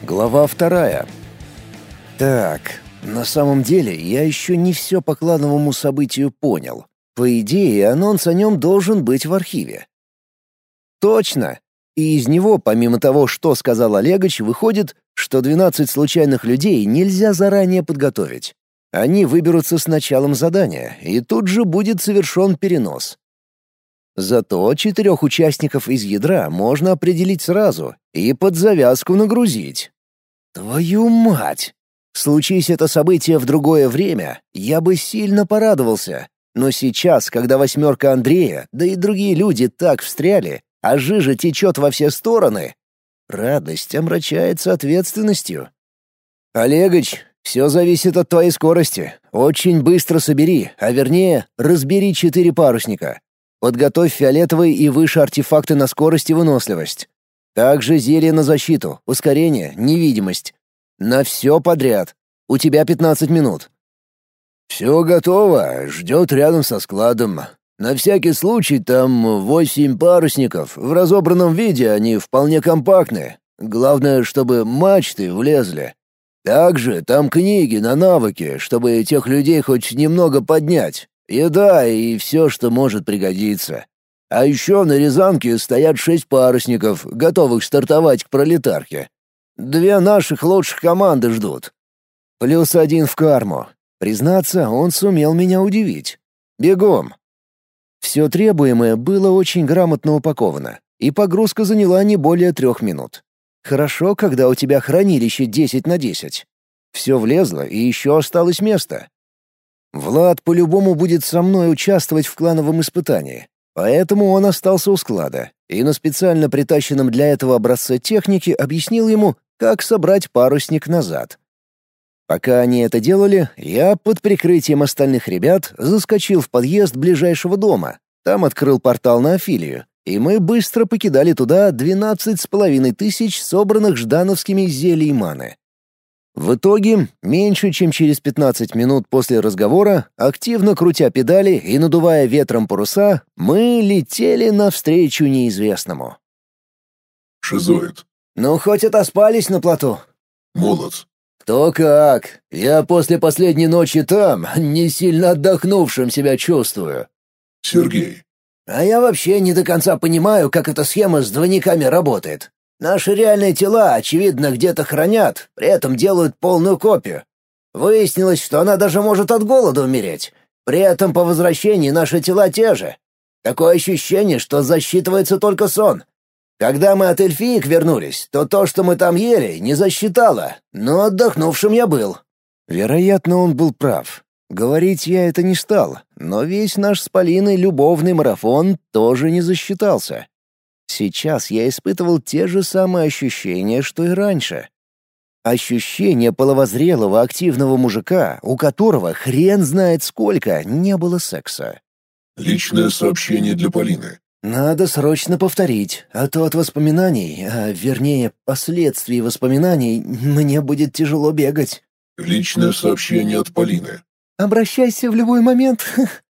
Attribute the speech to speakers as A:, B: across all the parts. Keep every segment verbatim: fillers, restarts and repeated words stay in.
A: Глава вторая. Так, на самом деле я еще не все по клановому событию понял. По идее, анонс о нем должен быть в архиве. Точно! И из него, помимо того, что сказал Олегович, выходит, что двенадцать случайных людей нельзя заранее подготовить. Они выберутся с началом задания, и тут же будет совершен перенос. Зато четырех участников из ядра можно определить сразу и под завязку нагрузить. Твою мать! Случись это событие в другое время, я бы сильно порадовался. Но сейчас, когда восьмерка Андрея, да и другие люди так встряли, а жижа течет во все стороны, радость омрачается ответственностью. Олегович, все зависит от твоей скорости. Очень быстро собери, а вернее, разбери четыре парусника. Подготовь фиолетовые и выше артефакты на скорость и выносливость. Также зелье на защиту, ускорение, невидимость. На все подряд. У тебя пятнадцать минут. Все готово, ждет рядом со складом. На всякий случай там восемь парусников. В разобранном виде они вполне компактны. Главное, чтобы мачты влезли. Также там книги на навыки, чтобы тех людей хоть немного поднять. Еда и все, что может пригодиться. А еще на Рязанке стоят шесть парусников, готовых стартовать к пролетарке. Две наших лучших команды ждут. Плюс один в карму. Признаться, он сумел меня удивить. Бегом. Все требуемое было очень грамотно упаковано, и погрузка заняла не более трех минут. Хорошо, когда у тебя хранилище десять на десять. Все влезло, и еще осталось место. Влад по-любому будет со мной участвовать в клановом испытании, поэтому он остался у склада, и на специально притащенном для этого образце техники объяснил ему, как собрать парусник назад. Пока они это делали, я под прикрытием остальных ребят заскочил в подъезд ближайшего дома, там открыл портал на Афилию, и мы быстро покидали туда двенадцать с половиной тысяч собранных ждановскими зелий маны. В итоге, меньше чем через пятнадцать минут после разговора, активно крутя педали и надувая ветром паруса, мы летели навстречу неизвестному.
B: Шизоид.
A: Ну, хоть отоспались на плоту.
B: Молодц.
A: Кто как. Я после последней ночи там, не сильно отдохнувшим себя чувствую.
B: Сергей.
A: А я вообще не до конца понимаю, как эта схема с двойниками работает. Наши реальные тела, очевидно, где-то хранят, при этом делают полную копию. Выяснилось, что она даже может от голода умереть. При этом по возвращении наши тела те же. Такое ощущение, что засчитывается только сон. Когда мы от эльфиек вернулись, то то, что мы там ели, не засчитало, но отдохнувшим я был. Вероятно, он был прав. Говорить я это не стал, но весь наш с Полиной любовный марафон тоже не засчитался. Сейчас я испытывал те же самые ощущения, что и раньше. Ощущение половозрелого активного мужика, у которого хрен знает сколько не было секса.
B: Личное сообщение для Полины.
A: Надо срочно повторить, а то от воспоминаний, а вернее, последствий воспоминаний, мне будет тяжело бегать.
B: Личное сообщение от Полины.
A: Обращайся в любой момент.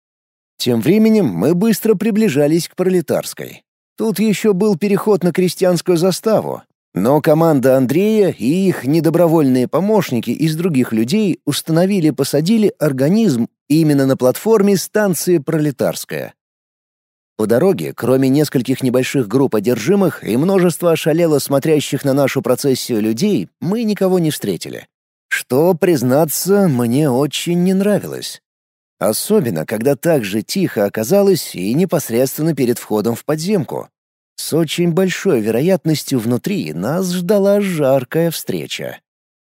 A: Тем временем мы быстро приближались к Пролетарской. Тут еще был переход на крестьянскую заставу, но команда Андрея и их недобровольные помощники из других людей установили-посадили организм именно на платформе станции Пролетарская. По дороге, кроме нескольких небольших групп одержимых и множества ошалело смотрящих на нашу процессию людей, мы никого не встретили. Что, признаться, мне очень не нравилось. Особенно, когда так же тихо оказалось и непосредственно перед входом в подземку. С очень большой вероятностью внутри нас ждала жаркая встреча.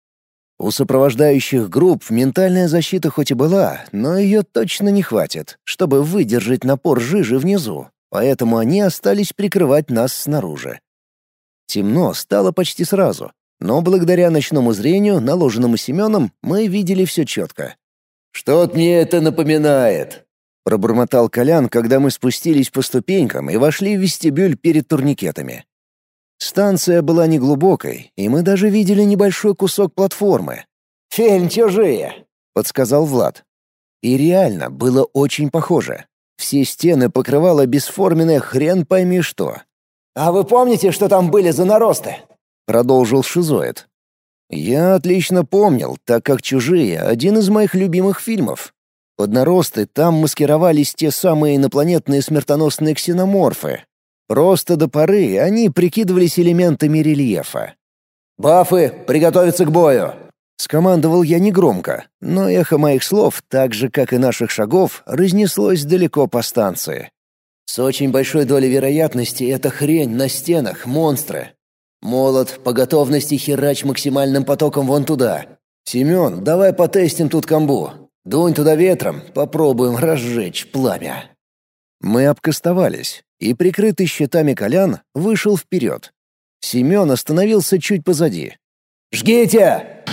A: У сопровождающих групп ментальная защита хоть и была, но ее точно не хватит, чтобы выдержать напор жижи внизу, поэтому они остались прикрывать нас снаружи. Темно стало почти сразу, но благодаря ночному зрению, наложенному Семеном, мы видели все четко. «Что-то мне это напоминает», — пробормотал Колян, когда мы спустились по ступенькам и вошли в вестибюль перед турникетами. Станция была неглубокой, и мы даже видели небольшой кусок платформы. «Фильм «Чужие», — подсказал Влад. И реально было очень похоже. Все стены покрывало бесформенное хрен пойми что. «А вы помните, что там были за наросты?» — продолжил шизоид. Я отлично помнил, так как «Чужие» — один из моих любимых фильмов. Под наросты там маскировались те самые инопланетные смертоносные ксеноморфы. Просто до поры они прикидывались элементами рельефа. «Бафы, приготовиться к бою!» — скомандовал я негромко, но эхо моих слов, так же, как и наших шагов, разнеслось далеко по станции. С очень большой долей вероятности эта хрень на стенах — монстры. Молот, по готовности херач максимальным потоком вон туда. Семен, давай потестим тут камбу. Дунь туда ветром, попробуем разжечь пламя. Мы обкастовались, и прикрытый щитами Колян вышел вперед. Семен остановился чуть позади. «Жгите!»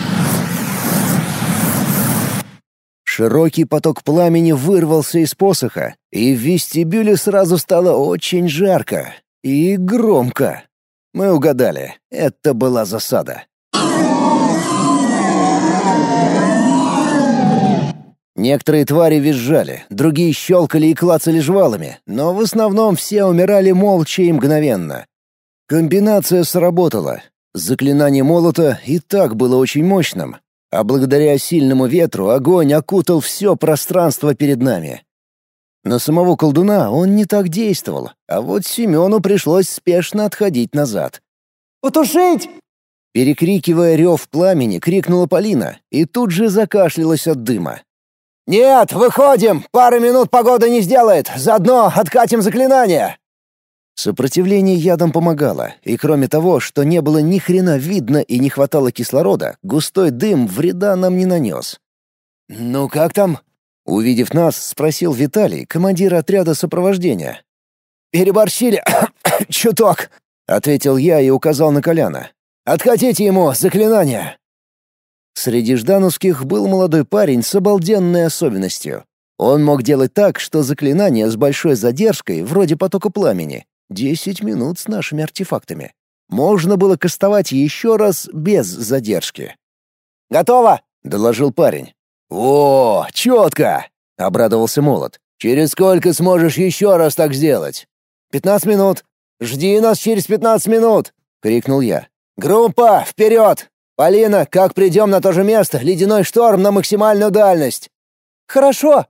A: Широкий поток пламени вырвался из посоха, и в вестибюле сразу стало очень жарко и громко. Мы угадали, это была засада. Некоторые твари визжали, другие щелкали и клацали жвалами, но в основном все умирали молча и мгновенно. Комбинация сработала. Заклинание молота и так было очень мощным, а благодаря сильному ветру огонь окутал все пространство перед нами. На самого колдуна он не так действовал, а вот Семену пришлось спешно отходить назад. «Потушить!» Перекрикивая рев пламени, крикнула Полина и тут же закашлялась от дыма. «Нет, выходим! Пару минут погода не сделает! Заодно откатим заклинание!» Сопротивление ядом помогало, и кроме того, что не было ни хрена видно и не хватало кислорода, густой дым вреда нам не нанес. «Ну как там?» Увидев нас, спросил Виталий, командир отряда сопровождения. «Переборщили чуток», — ответил я и указал на Коляна. «Откатите ему заклинание». Среди ждановских был молодой парень с обалденной особенностью. Он мог делать так, что заклинание с большой задержкой, вроде потока пламени, десять минут с нашими артефактами, можно было кастовать еще раз без задержки. «Готово!» — доложил парень. «О, четко!» — обрадовался Молот. «Через сколько сможешь еще раз так сделать?» «Пятнадцать минут. Жди нас через пятнадцать минут!» — крикнул я. «Группа, вперед! Полина, как придем на то же место, ледяной шторм на максимальную дальность!» «Хорошо!»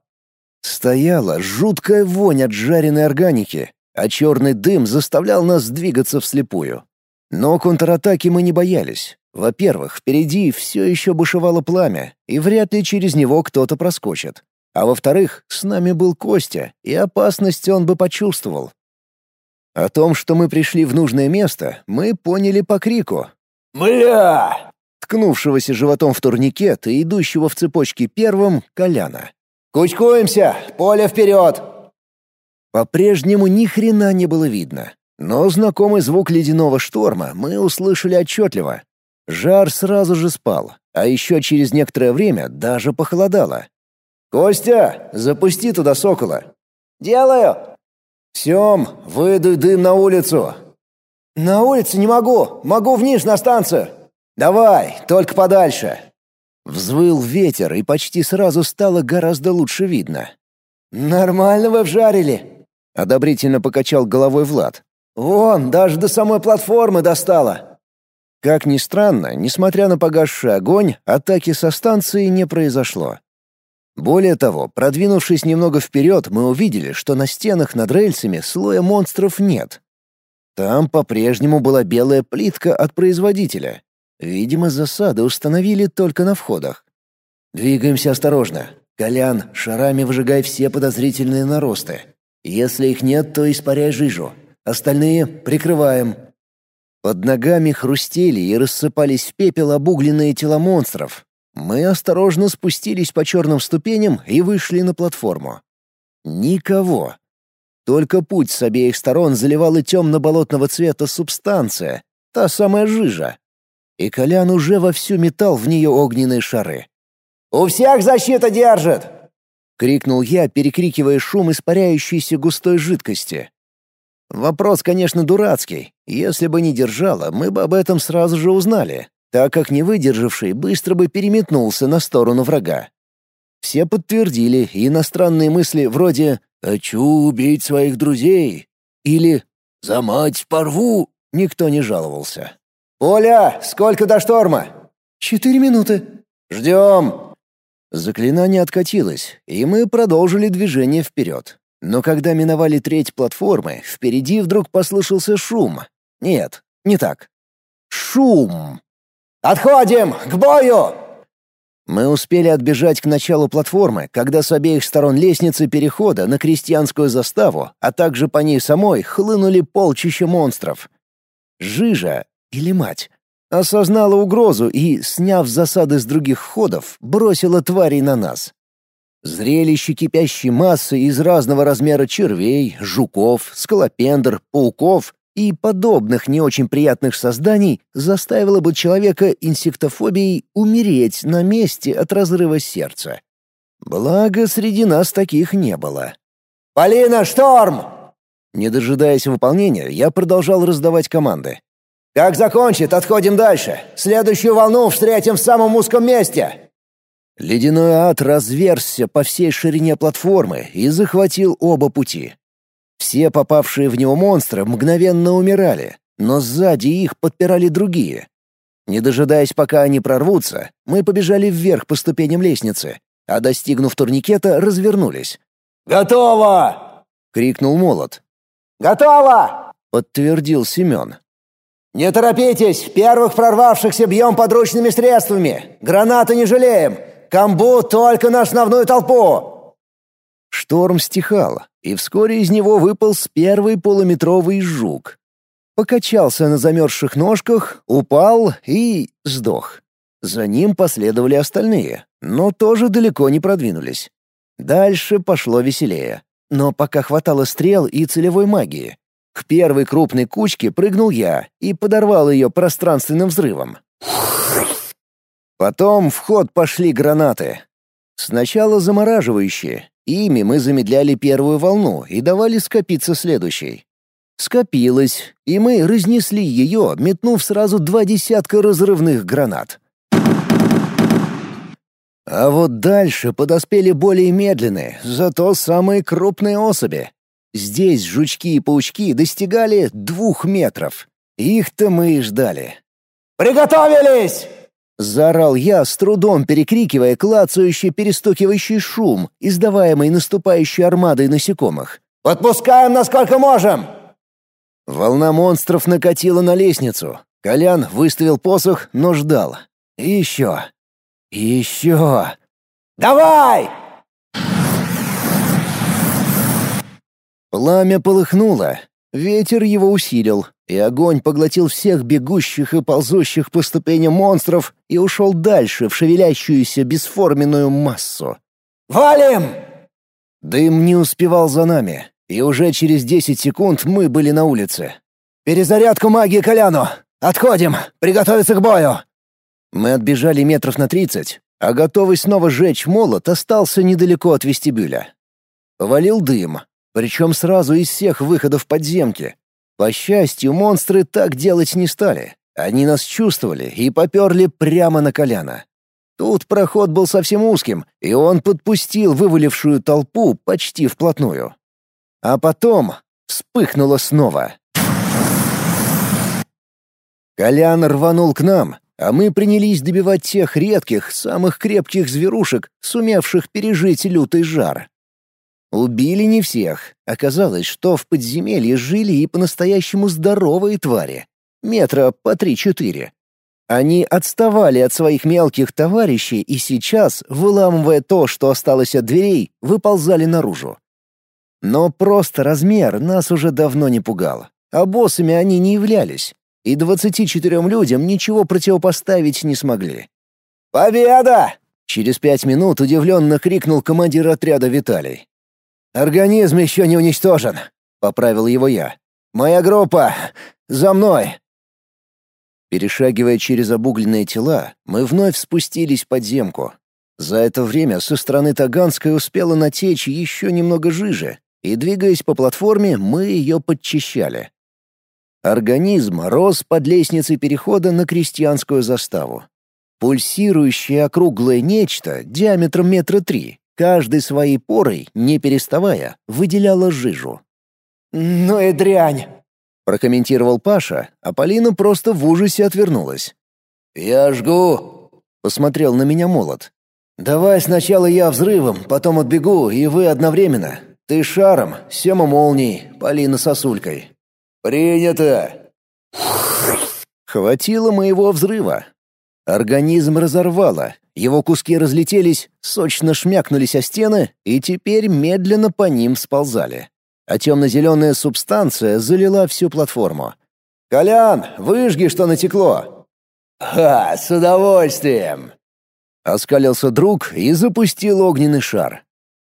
A: Стояла жуткая вонь от жареной органики, а черный дым заставлял нас двигаться вслепую. Но контратаки мы не боялись. Во-первых, впереди все еще бушевало пламя, и вряд ли через него кто-то проскочит. А во-вторых, с нами был Костя, и опасность он бы почувствовал. О том, что мы пришли в нужное место, мы поняли по крику. «Бля!» ткнувшегося животом в турникет и идущего в цепочке первым Коляна. «Кучкуемся! Поле вперед!» По-прежнему ни хрена не было видно, но знакомый звук ледяного шторма мы услышали отчетливо. Жар сразу же спал, а еще через некоторое время даже похолодало. «Костя, запусти туда сокола!» «Делаю!» «Сем, выдуй дым на улицу!» «На улице не могу, могу вниз на станцию!» «Давай, только подальше!» Взвыл ветер, и почти сразу стало гораздо лучше видно. «Нормально вы вжарили!» — одобрительно покачал головой Влад. «Вон, даже до самой платформы достало!» Как ни странно, несмотря на погасший огонь, атаки со станции не произошло. Более того, продвинувшись немного вперед, мы увидели, что на стенах над рельсами слоя монстров нет. Там по-прежнему была белая плитка от производителя. Видимо, засады установили только на входах. «Двигаемся осторожно. Колян, шарами выжигай все подозрительные наросты. Если их нет, то испаряй жижу. Остальные прикрываем». Под ногами хрустели и рассыпались в пепел обугленные тела монстров. Мы осторожно спустились по черным ступеням и вышли на платформу. Никого. Только путь с обеих сторон заливала темно-болотного цвета субстанция, та самая жижа. И Колян уже вовсю метал в нее огненные шары. «У всех защита держит!» — крикнул я, перекрикивая шум испаряющейся густой жидкости. Вопрос, конечно, дурацкий. Если бы не держала, мы бы об этом сразу же узнали, так как не выдержавший быстро бы переметнулся на сторону врага. Все подтвердили и иностранные мысли вроде «хочу убить своих друзей» или «за мать порву» никто не жаловался. «Оля, сколько до шторма?»
C: «Четыре минуты».
A: «Ждем!» Заклинание откатилось, и мы продолжили движение вперед. Но когда миновали треть платформы, впереди вдруг послышался шум. Нет, не так. Шум! «Отходим! К бою!» Мы успели отбежать к началу платформы, когда с обеих сторон лестницы перехода на крестьянскую заставу, а также по ней самой, хлынули полчища монстров. Жижа, или мать, осознала угрозу и, сняв засады с других ходов, бросила тварей на нас. Зрелище кипящей массы из разного размера червей, жуков, скалопендр, пауков и подобных не очень приятных созданий заставило бы человека инсектофобией умереть на месте от разрыва сердца. Благо, среди нас таких не было. «Полина, шторм!» Не дожидаясь выполнения, я продолжал раздавать команды. «Как закончит, отходим дальше. Следующую волну встретим в самом узком месте». Ледяной ад разверзся по всей ширине платформы и захватил оба пути. Все попавшие в него монстры мгновенно умирали, но сзади их подпирали другие. Не дожидаясь, пока они прорвутся, мы побежали вверх по ступеням лестницы, а достигнув турникета, развернулись. «Готово!» — крикнул Молот. «Готово!» — подтвердил Семен. «Не торопитесь, первых прорвавшихся бьем подручными средствами. Гранаты не жалеем. Камбу только на основную толпу!» Шторм стихал, и вскоре из него выполз первый полуметровый жук. Покачался на замерзших ножках, упал и сдох. За ним последовали остальные, но тоже далеко не продвинулись. Дальше пошло веселее, но пока хватало стрел и целевой магии. К первой крупной кучке прыгнул я и подорвал ее пространственным взрывом. Потом в ход пошли гранаты. Сначала замораживающие. Ими мы замедляли первую волну и давали скопиться следующей. Скопилось, и мы разнесли ее, метнув сразу два десятка разрывных гранат. А вот дальше подоспели более медленные, зато самые крупные особи. Здесь жучки и паучки достигали двух метров. Их-то мы и ждали. «Приготовились!» — заорал я, с трудом перекрикивая клацающий перестукивающий шум, издаваемый наступающей армадой насекомых. «Подпускаем, насколько можем!» Волна монстров накатила на лестницу. Колян выставил посох, но ждал. И еще. И еще. «Давай!» Пламя полыхнуло. Ветер его усилил, и огонь поглотил всех бегущих и ползущих по ступеням монстров и ушел дальше в шевелящуюся бесформенную массу. «Валим!» Дым не успевал за нами, и уже через десять секунд мы были на улице. «Перезарядку магии Коляну! Отходим! Приготовиться к бою!» Мы отбежали метров на тридцать, а готовый снова сжечь молот остался недалеко от вестибюля. Повалил дым, причем сразу из всех выходов подземки. По счастью, монстры так делать не стали. Они нас чувствовали и поперли прямо на Коляна. Тут проход был совсем узким, и он подпустил вывалившую толпу почти вплотную. А потом вспыхнуло снова. Колян рванул к нам, а мы принялись добивать тех редких, самых крепких зверушек, сумевших пережить лютый жар. Убили не всех. Оказалось, что в подземелье жили и по-настоящему здоровые твари. Метра по три-четыре. Они отставали от своих мелких товарищей и сейчас, выламывая то, что осталось от дверей, выползали наружу. Но просто размер нас уже давно не пугал. А боссами они не являлись. И двадцати четырем людям ничего противопоставить не смогли. «Победа!» — через пять минут удивленно крикнул командир отряда Виталий. «Организм еще не уничтожен», — поправил его я. «Моя группа! За мной!» Перешагивая через обугленные тела, мы вновь спустились в подземку. За это время со стороны Таганской успела натечь еще немного жижи, и, двигаясь по платформе, мы ее подчищали. Организм рос под лестницей перехода на крестьянскую заставу. Пульсирующее округлое нечто диаметром метра три, каждой своей порой, не переставая, выделяло жижу. «Ну и дрянь!» — прокомментировал Паша, а Полина просто в ужасе отвернулась. «Я жгу!» Посмотрел на меня Молот. «Давай сначала я взрывом, потом отбегу, и вы одновременно. Ты шаром, Сема молнией, Полина сосулькой». «Принято!» Хватило моего взрыва. Организм разорвало, его куски разлетелись, сочно шмякнулись о стены и теперь медленно по ним сползали. А темно-зеленая субстанция залила всю платформу. «Колян, выжги, что натекло!» «Ха, с удовольствием!» Оскалился друг и запустил огненный шар.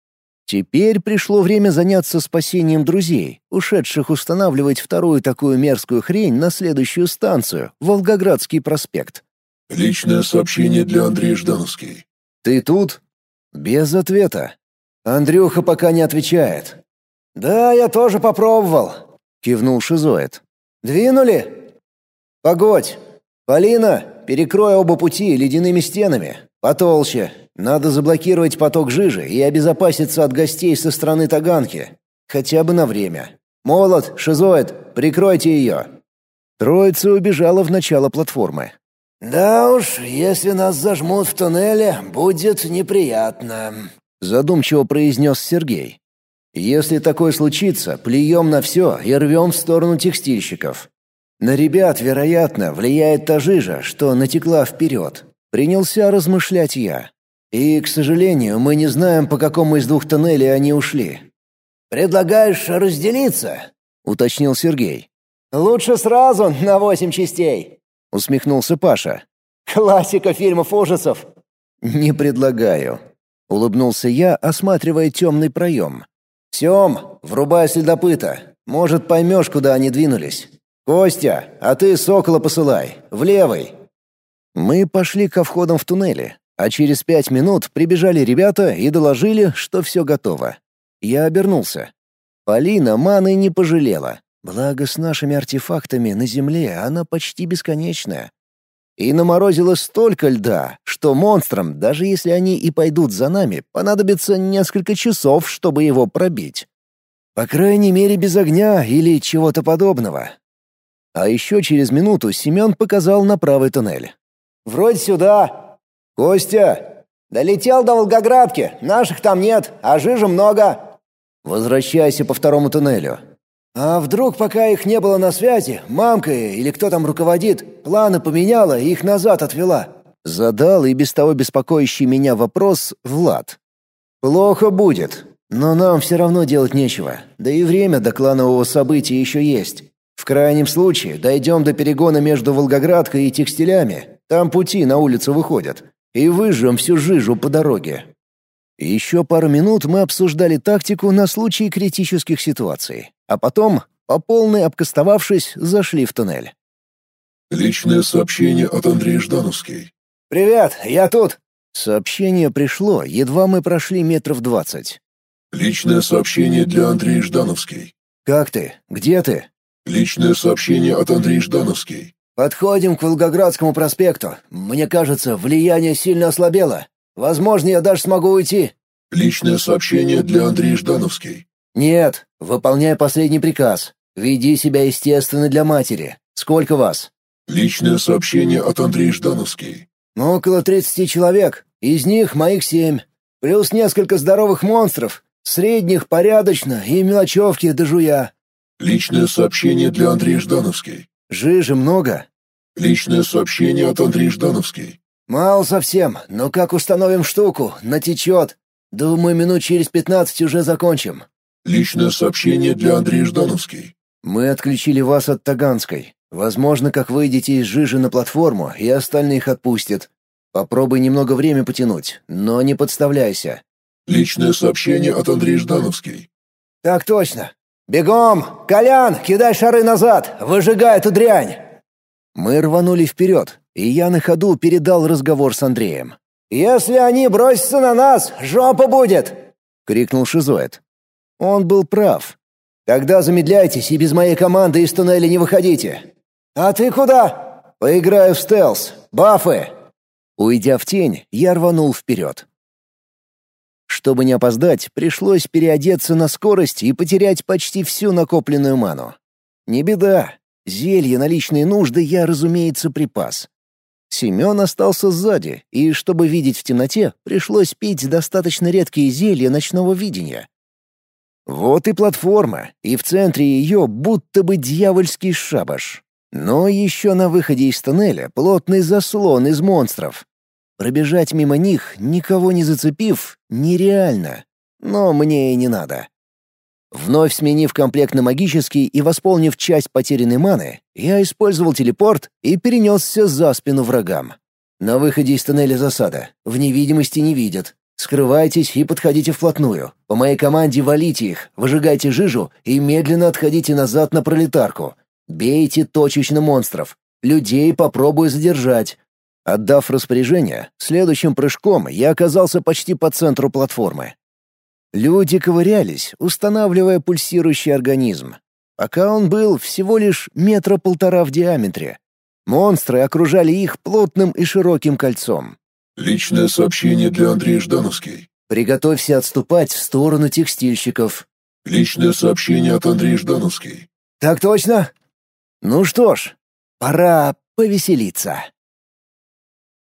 A: Теперь пришло время заняться спасением друзей, ушедших устанавливать вторую такую мерзкую хрень на следующую станцию, Волгоградский проспект.
B: Личное сообщение для Андрея Ждановский.
A: «Ты тут?» Без ответа. Андрюха пока не отвечает. «Да, я тоже попробовал», — кивнул шизоид. «Двинули?» «Погодь. Полина, перекрой оба пути ледяными стенами. Потолще. Надо заблокировать поток жижи и обезопаситься от гостей со стороны Таганки. Хотя бы на время. Молот, шизоид, прикройте ее». Троица убежала в начало платформы. «Да уж, если нас зажмут в туннеле, будет неприятно», — задумчиво произнес Сергей. «Если такое случится, плюем на все и рвем в сторону текстильщиков. На ребят, вероятно, влияет та жижа, что натекла вперед. Принялся размышлять я. И, к сожалению, мы не знаем, по какому из двух тоннелей они ушли». «Предлагаешь разделиться?» — уточнил Сергей. «Лучше сразу на восемь частей», — усмехнулся Паша. «Классика фильмов ужасов». «Не предлагаю», — улыбнулся я, осматривая темный проем. «Сем, врубай следопыта. Может, поймешь, куда они двинулись. Костя, а ты сокола посылай, в левый». Мы пошли ко входам в туннели, а через пять минут прибежали ребята и доложили, что все готово. Я обернулся. Полина маны не пожалела. Благо, с нашими артефактами на земле она почти бесконечная. И наморозила столько льда, что монстрам, даже если они и пойдут за нами, понадобится несколько часов, чтобы его пробить. По крайней мере, без огня или чего-то подобного. А еще через минуту Семен показал на правый туннель. «Вроде сюда». «Костя!» «Долетел до Волгоградки, наших там нет, а жижи много». «Возвращайся по второму туннелю». «А вдруг, пока их не было на связи, мамка или кто там руководит, планы поменяла и их назад отвела?» Задал и без того беспокоящий меня вопрос Влад. «Плохо будет, но нам все равно делать нечего, да и время до кланового события еще есть. В крайнем случае дойдем до перегона между Волгоградкой и текстилями, там пути на улицу выходят, и выжжем всю жижу по дороге». Еще пару минут мы обсуждали тактику на случай критических ситуаций, а потом, по полной обкастовавшись, зашли в туннель.
B: Личное сообщение от Андрея Ждановский.
A: «Привет, я тут!» Сообщение пришло, едва мы прошли метров двадцать.
B: Личное сообщение для Андрея Ждановский.
A: «Как ты? Где ты?»
B: Личное сообщение от Андрея Ждановский.
A: «Подходим к Волгоградскому проспекту. Мне кажется, влияние сильно ослабело. Возможно, я даже смогу уйти».
B: Личное сообщение для Андрея Ждановский.
A: «Нет, выполняй последний приказ. Веди себя естественно для матери. Сколько вас?»
B: Личное сообщение от Андрея Ждановский.
A: «Около тридцати человек. Из них моих семь. Плюс несколько здоровых монстров. Средних порядочно и мелочевки до жуя».
B: Личное сообщение для Андрея Ждановский.
A: «Жижи много?»
B: Личное сообщение от Андрея Ждановский.
A: «Мало совсем, но как установим штуку, натечет. Думаю, минут через пятнадцать уже закончим».
B: Личное сообщение для Андрея Ждановский.
A: «Мы отключили вас от Таганской. Возможно, как выйдете из жижи на платформу, и остальных отпустят. Попробуй немного время потянуть, но не подставляйся».
B: Личное сообщение от Андрея Ждановский.
A: «Так точно. Бегом! Колян, кидай шары назад! Выжигай эту дрянь!» Мы рванули вперед, и я на ходу передал разговор с Андреем. «Если они бросятся на нас, жопа будет!» — крикнул шизоид. Он был прав. «Тогда замедляйтесь и без моей команды из туннеля не выходите». «А ты куда?» «Поиграю в стелс. Бафы!» Уйдя в тень, я рванул вперед. Чтобы не опоздать, пришлось переодеться на скорость и потерять почти всю накопленную ману. Не беда. Зелье на личные нужды я, разумеется, припас. Семен остался сзади, и, чтобы видеть в темноте, пришлось пить достаточно редкие зелья ночного видения. Вот и платформа, и в центре ее будто бы дьявольский шабаш. Но еще на выходе из тоннеля плотный заслон из монстров. Пробежать мимо них, никого не зацепив, нереально. Но мне и не надо. Вновь сменив комплект на магический и восполнив часть потерянной маны, я использовал телепорт и перенесся за спину врагам. На выходе из тоннеля засада. В невидимости не видят. Скрывайтесь и подходите вплотную. По моей команде валите их, выжигайте жижу и медленно отходите назад на пролетарку. Бейте точечно монстров. Людей попробую задержать. Отдав распоряжение, следующим прыжком я оказался почти по центру платформы. Люди ковырялись, устанавливая пульсирующий организм. Пока он был всего лишь метра полтора в диаметре. Монстры окружали их плотным и широким кольцом.
B: Личное сообщение для Андрея Ждановский.
A: Приготовься отступать в сторону текстильщиков.
B: Личное сообщение от Андрея Ждановский.
A: Так точно? Ну что ж, пора повеселиться.